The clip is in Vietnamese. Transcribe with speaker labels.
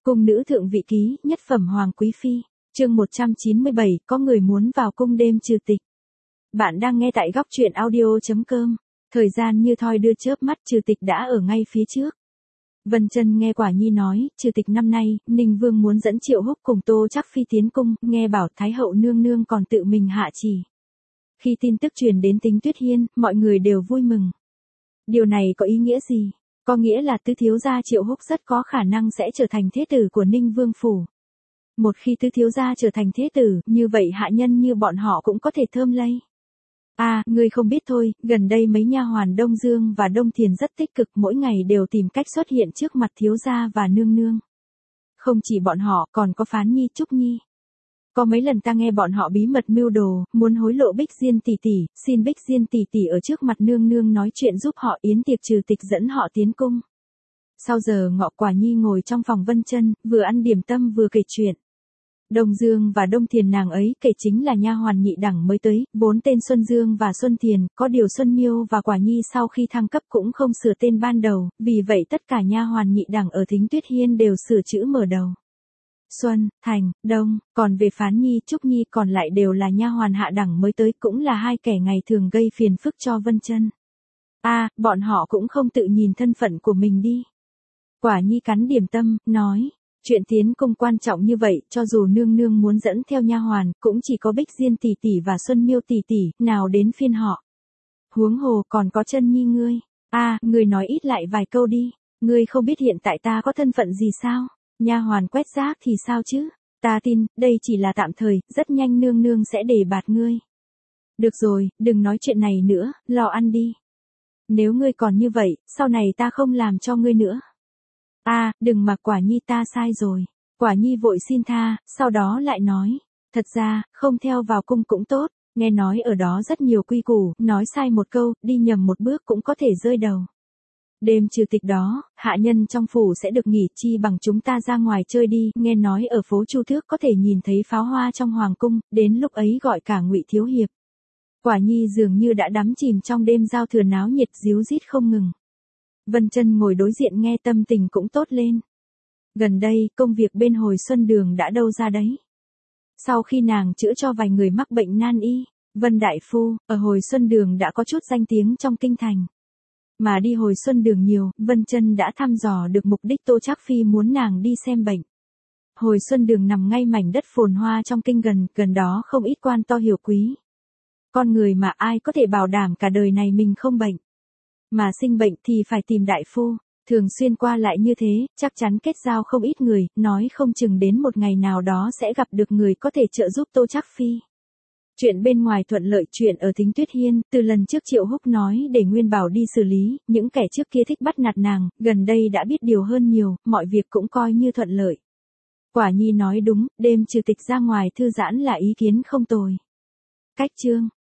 Speaker 1: Cung nữ thượng vị ký, nhất phẩm hoàng quý phi, chương 197, có người muốn vào cung đêm trừ tịch. Bạn đang nghe tại góc truyện audio.com. Thời gian như thoi đưa chớp mắt, trừ tịch đã ở ngay phía trước. Vân Chân nghe Quả Nhi nói, trừ tịch năm nay, Ninh Vương muốn dẫn Triệu Húc cùng Tô Trác Phi tiến cung, nghe bảo Thái hậu nương nương còn tự mình hạ chỉ. Khi tin tức truyền đến Tính Tuyết Hiên, mọi người đều vui mừng. Điều này có ý nghĩa gì? Có nghĩa là tứ thiếu gia Triệu Húc rất có khả năng sẽ trở thành thế tử của Ninh Vương phủ. Một khi tứ thiếu gia trở thành thế tử, như vậy hạ nhân như bọn họ cũng có thể thơm lây. Ngươi không biết thôi, gần đây mấy nha hoàn Đông Dương và Đông Thiền rất tích cực, mỗi ngày đều tìm cách xuất hiện trước mặt thiếu gia và nương nương. Không chỉ bọn họ, còn có Phán Nhi, Trúc Nhi. Có mấy lần ta nghe bọn họ bí mật mưu đồ, muốn hối lộ Bích Diên tỷ tỷ, xin Bích Diên tỷ tỷ ở trước mặt nương nương nói chuyện giúp họ yến tiệc trừ tịch dẫn họ tiến cung. Sau giờ ngọ, Quả Nhi ngồi trong phòng Vân Chân, vừa ăn điểm tâm vừa kể chuyện. Đông Dương và Đông Thiền nàng ấy kể chính là nha hoàn nhị đẳng mới tới, 4 tên Xuân Dương và Xuân Thiền, có điều Xuân Miêu và Quả Nhi sau khi thăng cấp cũng không sửa tên ban đầu, vì vậy tất cả nha hoàn nhị đẳng ở Thính Tuyết Hiên đều sửa chữ mở đầu. Xuân, Thành, Đông, còn về Phán Nhi, Trúc Nhi còn lại đều là nha hoàn hạ đẳng mới tới, cũng là hai kẻ ngày thường gây phiền phức cho Vân Chân. Bọn họ cũng không tự nhìn thân phận của mình đi. Quả Nhi cắn điểm tâm, nói, chuyện tiến cung quan trọng như vậy, cho dù nương nương muốn dẫn theo nha hoàn, cũng chỉ có Bích Diên tỷ tỷ và Xuân Miêu tỷ tỷ, nào đến phiên họ. Huống hồ còn có Chân Nhi ngươi. Ngươi nói ít lại vài câu đi, ngươi không biết hiện tại ta có thân phận gì sao? Nha hoàn quét rác thì sao chứ? Ta tin, đây chỉ là tạm thời, rất nhanh nương nương sẽ đề bạt ngươi. Được rồi, đừng nói chuyện này nữa, lo ăn đi. Nếu ngươi còn như vậy, sau này ta không làm cho ngươi nữa. Đừng mà Quả Nhi, ta sai rồi. Quả Nhi vội xin tha, sau đó lại nói, thật ra, không theo vào cung cũng tốt, nghe nói ở đó rất nhiều quy củ, nói sai một câu, đi nhầm một bước cũng có thể rơi đầu. Đêm trừ tịch đó, hạ nhân trong phủ sẽ được nghỉ, chi bằng chúng ta ra ngoài chơi đi, nghe nói ở phố Chu Thước có thể nhìn thấy pháo hoa trong hoàng cung, đến lúc ấy gọi cả Ngụy thiếu hiệp. Quả Nhi dường như đã đắm chìm trong đêm giao thừa náo nhiệt ríu rít không ngừng. Vân Chân ngồi đối diện nghe tâm tình cũng tốt lên. Gần đây, công việc bên Hồi Xuân Đường đã đâu ra đấy. Sau khi nàng chữa cho vài người mắc bệnh nan y, Vân Đại Phu, ở Hồi Xuân Đường đã có chút danh tiếng trong kinh thành. Mà đi Hồi Xuân Đường nhiều, Vân Chân đã thăm dò được mục đích Tô Trác Phi muốn nàng đi xem bệnh. Hồi Xuân Đường nằm ngay mảnh đất phồn hoa trong kinh, gần đó không ít quan to hiểu quý. Con người mà ai có thể bảo đảm cả đời này mình không bệnh. Mà sinh bệnh thì phải tìm đại phu, thường xuyên qua lại như thế, chắc chắn kết giao không ít người, nói không chừng đến một ngày nào đó sẽ gặp được người có thể trợ giúp Tô Trác Phi. Chuyện bên ngoài thuận lợi, chuyện ở Thính Tuyết Hiên, từ lần trước Triệu Húc nói để Nguyên Bảo đi xử lý, những kẻ trước kia thích bắt nạt nàng, gần đây đã biết điều hơn nhiều, mọi việc cũng coi như thuận lợi. Quả Nhi nói đúng, đêm trừ tịch ra ngoài thư giãn là ý kiến không tồi. Cách chương